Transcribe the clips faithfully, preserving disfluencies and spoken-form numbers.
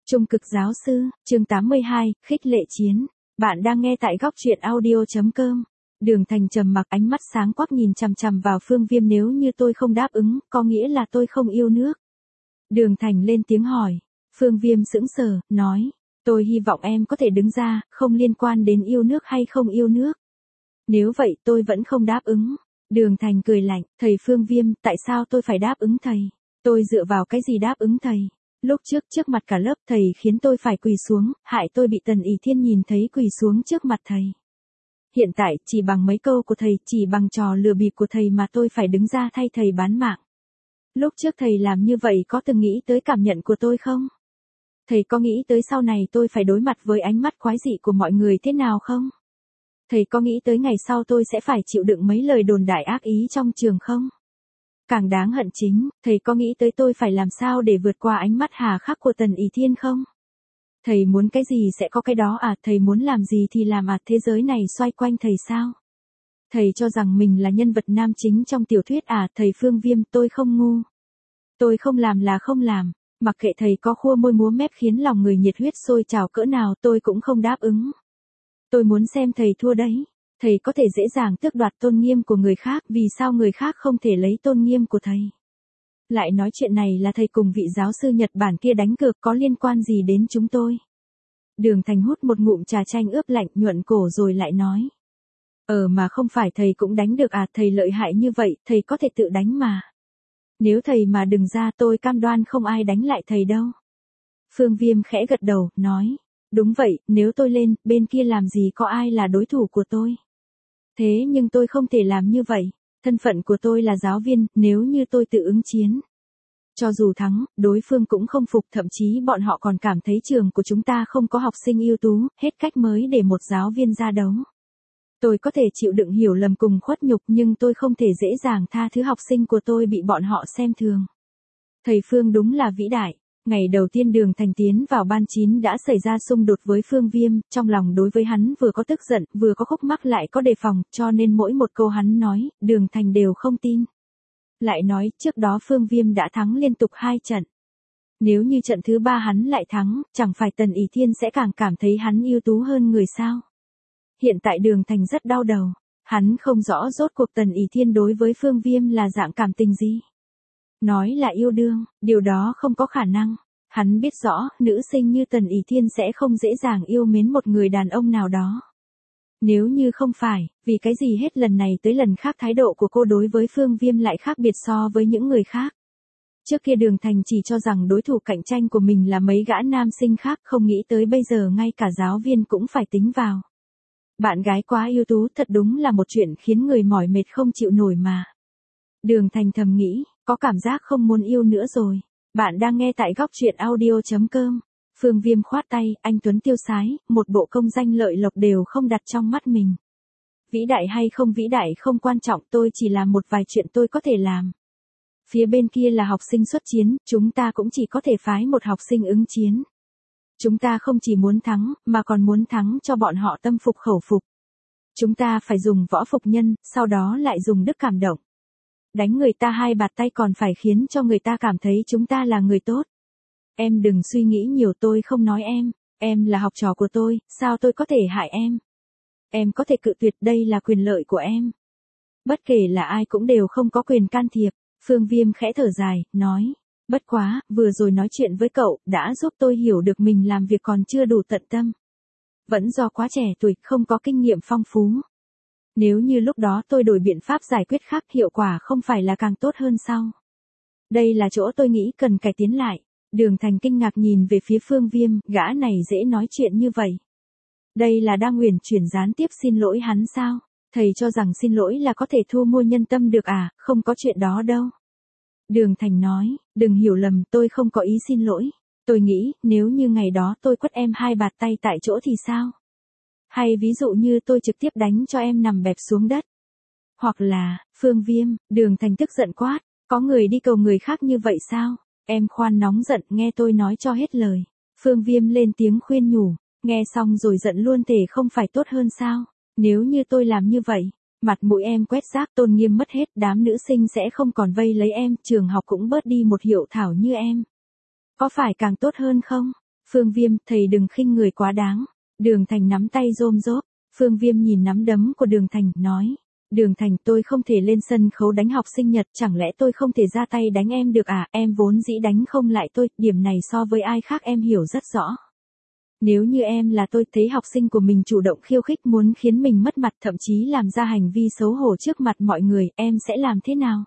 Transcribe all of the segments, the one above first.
Trung cực giáo sư, chương tám mươi hai, khích lệ chiến. Bạn đang nghe tại góc truyện audio chấm com. Đường Thành trầm mặc, ánh mắt sáng quắc nhìn chằm chằm vào Phương Viêm. Nếu như tôi không đáp ứng, có nghĩa là tôi không yêu nước. Đường Thành lên tiếng hỏi. Phương Viêm sững sờ, nói. Tôi hy vọng em có thể đứng ra, không liên quan đến yêu nước hay không yêu nước. Nếu vậy tôi vẫn không đáp ứng. Đường Thành cười lạnh, thầy Phương Viêm, tại sao tôi phải đáp ứng thầy? Tôi dựa vào cái gì đáp ứng thầy? Lúc trước trước mặt cả lớp thầy khiến tôi phải quỳ xuống, hại tôi bị Tần ỷ Thiên nhìn thấy quỳ xuống trước mặt thầy. Hiện tại chỉ bằng mấy câu của thầy, chỉ bằng trò lừa bịp của thầy mà tôi phải đứng ra thay thầy bán mạng. Lúc trước thầy làm như vậy có từng nghĩ tới cảm nhận của tôi không? Thầy có nghĩ tới sau này tôi phải đối mặt với ánh mắt quái dị của mọi người thế nào không? Thầy có nghĩ tới ngày sau tôi sẽ phải chịu đựng mấy lời đồn đại ác ý trong trường không? Càng đáng hận chính, thầy có nghĩ tới tôi phải làm sao để vượt qua ánh mắt hà khắc của Tần ỷ Thiên không? Thầy muốn cái gì sẽ có cái đó à, thầy muốn làm gì thì làm à, thế giới này xoay quanh thầy sao? Thầy cho rằng mình là nhân vật nam chính trong tiểu thuyết à, thầy Phương Viêm, tôi không ngu. Tôi không làm là không làm, mặc kệ thầy có khua môi múa mép khiến lòng người nhiệt huyết sôi trào cỡ nào tôi cũng không đáp ứng. Tôi muốn xem thầy thua đấy. Thầy có thể dễ dàng tước đoạt tôn nghiêm của người khác, vì sao người khác không thể lấy tôn nghiêm của thầy? Lại nói chuyện này là thầy cùng vị giáo sư Nhật Bản kia đánh cược, có liên quan gì đến chúng tôi? Đường Thành hút một ngụm trà chanh ướp lạnh, nhuận cổ rồi lại nói. Ờ mà không phải thầy cũng đánh được à, thầy lợi hại như vậy, thầy có thể tự đánh mà. Nếu thầy mà đừng ra tôi cam đoan không ai đánh lại thầy đâu. Phương Viêm khẽ gật đầu, nói. Đúng vậy, nếu tôi lên, bên kia làm gì có ai là đối thủ của tôi. Thế nhưng tôi không thể làm như vậy. Thân phận của tôi là giáo viên, nếu như tôi tự ứng chiến. Cho dù thắng, đối phương cũng không phục, thậm chí bọn họ còn cảm thấy trường của chúng ta không có học sinh ưu tú, hết cách mới để một giáo viên ra đấu. Tôi có thể chịu đựng hiểu lầm cùng khuất nhục, nhưng tôi không thể dễ dàng tha thứ học sinh của tôi bị bọn họ xem thường. Thầy Phương đúng là vĩ đại. Ngày đầu tiên Đường Thành tiến vào ban chín đã xảy ra xung đột với Phương Viêm, trong lòng đối với hắn vừa có tức giận, vừa có khúc mắc lại có đề phòng, cho nên mỗi một câu hắn nói, Đường Thành đều không tin. Lại nói, trước đó Phương Viêm đã thắng liên tục hai trận. Nếu như trận thứ ba hắn lại thắng, chẳng phải Tần ỷ Thiên sẽ càng cảm thấy hắn ưu tú hơn người sao? Hiện tại Đường Thành rất đau đầu, hắn không rõ rốt cuộc Tần ỷ Thiên đối với Phương Viêm là dạng cảm tình gì. Nói là yêu đương, điều đó không có khả năng. Hắn biết rõ, nữ sinh như Tần ỷ Thiên sẽ không dễ dàng yêu mến một người đàn ông nào đó. Nếu như không phải, vì cái gì hết lần này tới lần khác thái độ của cô đối với Phương Viêm lại khác biệt so với những người khác. Trước kia Đường Thành chỉ cho rằng đối thủ cạnh tranh của mình là mấy gã nam sinh khác, không nghĩ tới bây giờ ngay cả giáo viên cũng phải tính vào. Bạn gái quá ưu tú thật đúng là một chuyện khiến người mỏi mệt không chịu nổi mà. Đường Thành thầm nghĩ. Có cảm giác không muốn yêu nữa rồi. Bạn đang nghe tại góc truyện audio chấm com. Phương Viêm khoát tay, anh tuấn tiêu sái, một bộ công danh lợi lộc đều không đặt trong mắt mình. Vĩ đại hay không vĩ đại không quan trọng, tôi chỉ làm một vài chuyện tôi có thể làm. Phía bên kia là học sinh xuất chiến, chúng ta cũng chỉ có thể phái một học sinh ứng chiến. Chúng ta không chỉ muốn thắng, mà còn muốn thắng cho bọn họ tâm phục khẩu phục. Chúng ta phải dùng võ phục nhân, sau đó lại dùng đức cảm động. Đánh người ta hai bạt tay còn phải khiến cho người ta cảm thấy chúng ta là người tốt. Em đừng suy nghĩ nhiều, tôi không nói em. Em là học trò của tôi, sao tôi có thể hại em? Em có thể cự tuyệt, đây là quyền lợi của em. Bất kể là ai cũng đều không có quyền can thiệp. Phương Viêm khẽ thở dài, nói. Bất quá, vừa rồi nói chuyện với cậu, đã giúp tôi hiểu được mình làm việc còn chưa đủ tận tâm. Vẫn do quá trẻ tuổi, không có kinh nghiệm phong phú. Nếu như lúc đó tôi đổi biện pháp giải quyết khác, hiệu quả không phải là càng tốt hơn sao? Đây là chỗ tôi nghĩ cần cải tiến lại. Đường Thành kinh ngạc nhìn về phía Phương Viêm, gã này dễ nói chuyện như vậy. Đây là đang uyển chuyển gián tiếp xin lỗi hắn sao? Thầy cho rằng xin lỗi là có thể thu mua nhân tâm được à, không có chuyện đó đâu. Đường Thành nói, đừng hiểu lầm, tôi không có ý xin lỗi. Tôi nghĩ, nếu như ngày đó tôi quất em hai bạt tay tại chỗ thì sao? Hay ví dụ như tôi trực tiếp đánh cho em nằm bẹp xuống đất. Hoặc là, Phương Viêm, Đường Thành tức giận quát, có người đi cầu người khác như vậy sao? Em khoan nóng giận, nghe tôi nói cho hết lời. Phương Viêm lên tiếng khuyên nhủ, nghe xong rồi giận luôn thể không phải tốt hơn sao? Nếu như tôi làm như vậy, mặt mũi em quét rác, tôn nghiêm mất hết, đám nữ sinh sẽ không còn vây lấy em, trường học cũng bớt đi một hiệu thảo như em. Có phải càng tốt hơn không? Phương Viêm, thầy đừng khinh người quá đáng. Đường Thành nắm tay rôm rốp. Phương Viêm nhìn nắm đấm của Đường Thành, nói. Đường Thành, tôi không thể lên sân khấu đánh học sinh nhật, chẳng lẽ tôi không thể ra tay đánh em được à? Em vốn dĩ đánh không lại tôi, điểm này so với ai khác em hiểu rất rõ. Nếu như em là tôi, thấy học sinh của mình chủ động khiêu khích muốn khiến mình mất mặt, thậm chí làm ra hành vi xấu hổ trước mặt mọi người, em sẽ làm thế nào?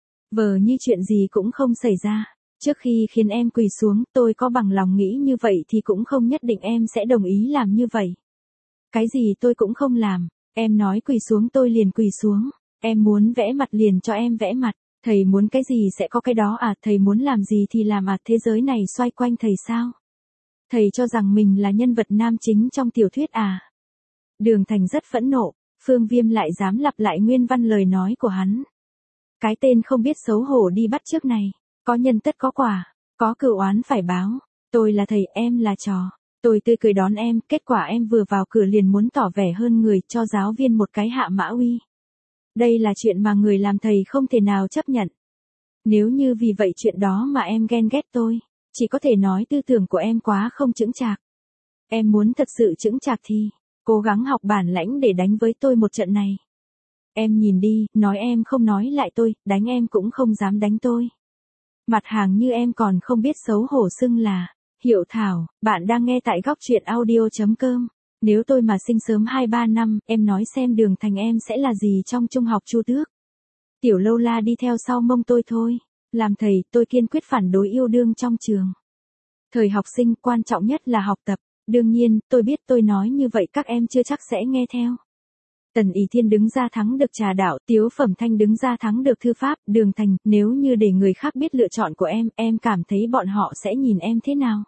Vờ như chuyện gì cũng không xảy ra. Trước khi khiến em quỳ xuống, tôi có bằng lòng nghĩ như vậy thì cũng không nhất định em sẽ đồng ý làm như vậy. Cái gì tôi cũng không làm. Em nói quỳ xuống tôi liền quỳ xuống. Em muốn vẽ mặt liền cho em vẽ mặt. Thầy muốn cái gì sẽ có cái đó à? Thầy muốn làm gì thì làm à? Thế giới này xoay quanh thầy sao? Thầy cho rằng mình là nhân vật nam chính trong tiểu thuyết à? Đường Thành rất phẫn nộ. Phương Viêm lại dám lặp lại nguyên văn lời nói của hắn. Cái tên không biết xấu hổ đi bắt chước này. Có nhân tất có quả. Có cửu oán phải báo. Tôi là thầy, em là trò. Tôi tươi cười đón em, kết quả em vừa vào cửa liền muốn tỏ vẻ hơn người, cho giáo viên một cái hạ mã uy. Đây là chuyện mà người làm thầy không thể nào chấp nhận. Nếu như vì vậy chuyện đó mà em ghen ghét tôi, chỉ có thể nói tư tưởng của em quá không chững chạc. Em muốn thật sự chững chạc thì, cố gắng học bản lãnh để đánh với tôi một trận này. Em nhìn đi, nói em không nói lại tôi, đánh em cũng không dám đánh tôi. Mặt hàng như em còn không biết xấu hổ xưng là Hiệu Thảo. Bạn đang nghe tại góc truyện audio chấm com. Nếu tôi mà sinh sớm hai ba năm, em nói xem Đường Thành em sẽ là gì trong trung học Chu Tước. Tiểu lâu la đi theo sau mông tôi thôi. Làm thầy, tôi kiên quyết phản đối yêu đương trong trường. Thời học sinh quan trọng nhất là học tập. Đương nhiên, tôi biết tôi nói như vậy các em chưa chắc sẽ nghe theo. Tần Ý Thiên đứng ra thắng được trà đạo, Tiếu Phẩm Thanh đứng ra thắng được thư pháp, Đường Thành, nếu như để người khác biết lựa chọn của em, em cảm thấy bọn họ sẽ nhìn em thế nào?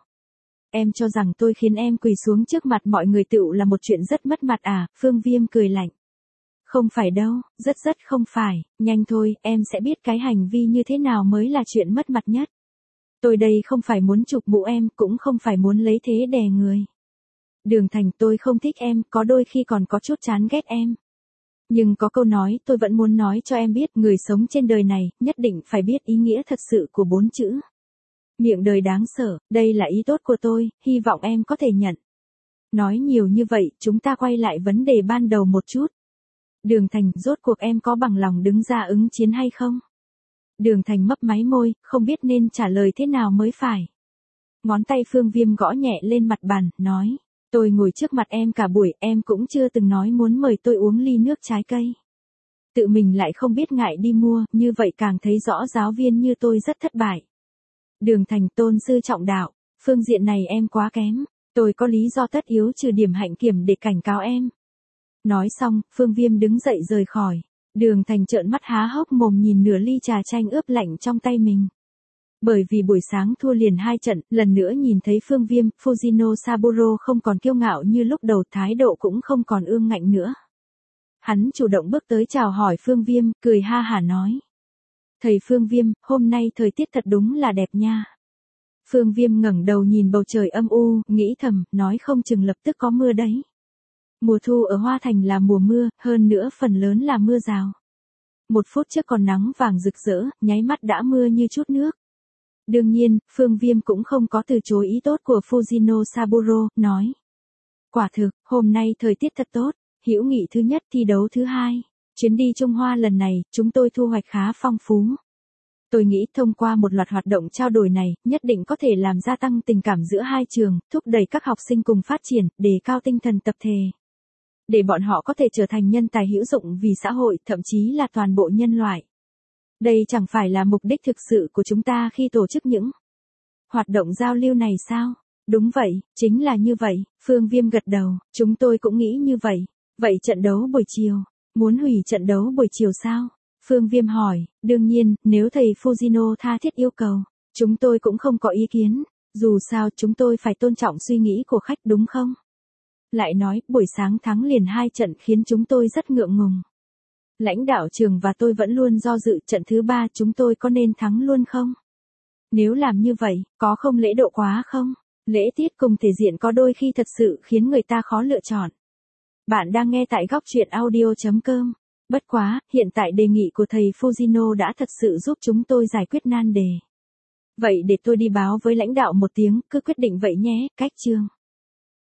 Em cho rằng tôi khiến em quỳ xuống trước mặt mọi người tựu là một chuyện rất mất mặt à? Phương Viêm cười lạnh. Không phải đâu, rất rất không phải, nhanh thôi, em sẽ biết cái hành vi như thế nào mới là chuyện mất mặt nhất. Tôi đây không phải muốn chụp mũ em, cũng không phải muốn lấy thế đè người. Đường Thành, tôi không thích em, có đôi khi còn có chút chán ghét em. Nhưng có câu nói tôi vẫn muốn nói cho em biết, người sống trên đời này, nhất định phải biết ý nghĩa thật sự của bốn chữ. Miệng đời đáng sợ, đây là ý tốt của tôi, hy vọng em có thể nhận. Nói nhiều như vậy, chúng ta quay lại vấn đề ban đầu một chút. Đường Thành, rốt cuộc em có bằng lòng đứng ra ứng chiến hay không? Đường Thành mấp máy môi, không biết nên trả lời thế nào mới phải. Ngón tay Phương Viêm gõ nhẹ lên mặt bàn, nói. Tôi ngồi trước mặt em cả buổi, em cũng chưa từng nói muốn mời tôi uống ly nước trái cây. Tự mình lại không biết ngại đi mua, như vậy càng thấy rõ giáo viên như tôi rất thất bại. Đường Thành, tôn sư trọng đạo, phương diện này em quá kém, tôi có lý do tất yếu trừ điểm hạnh kiểm để cảnh cáo em. Nói xong, Phương Viêm đứng dậy rời khỏi. Đường Thành trợn mắt há hốc mồm nhìn nửa ly trà chanh ướp lạnh trong tay mình. Bởi vì buổi sáng thua liền hai trận, lần nữa nhìn thấy Phương Viêm, Fujino Saburo không còn kiêu ngạo như lúc đầu, thái độ cũng không còn ương ngạnh nữa. Hắn chủ động bước tới chào hỏi Phương Viêm, cười ha hả nói. Thầy Phương Viêm, hôm nay thời tiết thật đúng là đẹp nha. Phương Viêm ngẩng đầu nhìn bầu trời âm u, nghĩ thầm, nói không chừng lập tức có mưa đấy. Mùa thu ở Hoa Thành là mùa mưa, hơn nữa phần lớn là mưa rào. Một phút trước còn nắng vàng rực rỡ, nháy mắt đã mưa như chút nước. Đương nhiên, Phương Viêm cũng không có từ chối ý tốt của Fujino Saburo, nói. Quả thực, hôm nay thời tiết thật tốt, hữu nghị thứ nhất, thi đấu thứ hai. Chuyến đi Trung Hoa lần này, chúng tôi thu hoạch khá phong phú. Tôi nghĩ thông qua một loạt hoạt động trao đổi này, nhất định có thể làm gia tăng tình cảm giữa hai trường, thúc đẩy các học sinh cùng phát triển, đề cao tinh thần tập thể. Để bọn họ có thể trở thành nhân tài hữu dụng vì xã hội, thậm chí là toàn bộ nhân loại. Đây chẳng phải là mục đích thực sự của chúng ta khi tổ chức những hoạt động giao lưu này sao? Đúng vậy, chính là như vậy, Phương Viêm gật đầu, chúng tôi cũng nghĩ như vậy. Vậy trận đấu buổi chiều, muốn hủy trận đấu buổi chiều sao? Phương Viêm hỏi, đương nhiên, nếu thầy Fujino tha thiết yêu cầu, chúng tôi cũng không có ý kiến, dù sao chúng tôi phải tôn trọng suy nghĩ của khách đúng không? Lại nói, buổi sáng thắng liền hai trận khiến chúng tôi rất ngượng ngùng. Lãnh đạo trường và tôi vẫn luôn do dự, trận thứ ba chúng tôi có nên thắng luôn không? Nếu làm như vậy, có không lễ độ quá không? Lễ tiết cùng thể diện có đôi khi thật sự khiến người ta khó lựa chọn. Bạn đang nghe tại góc truyện audio chấm com. Bất quá, hiện tại đề nghị của thầy Fujino đã thật sự giúp chúng tôi giải quyết nan đề. Vậy để tôi đi báo với lãnh đạo một tiếng, cứ quyết định vậy nhé, cách chương.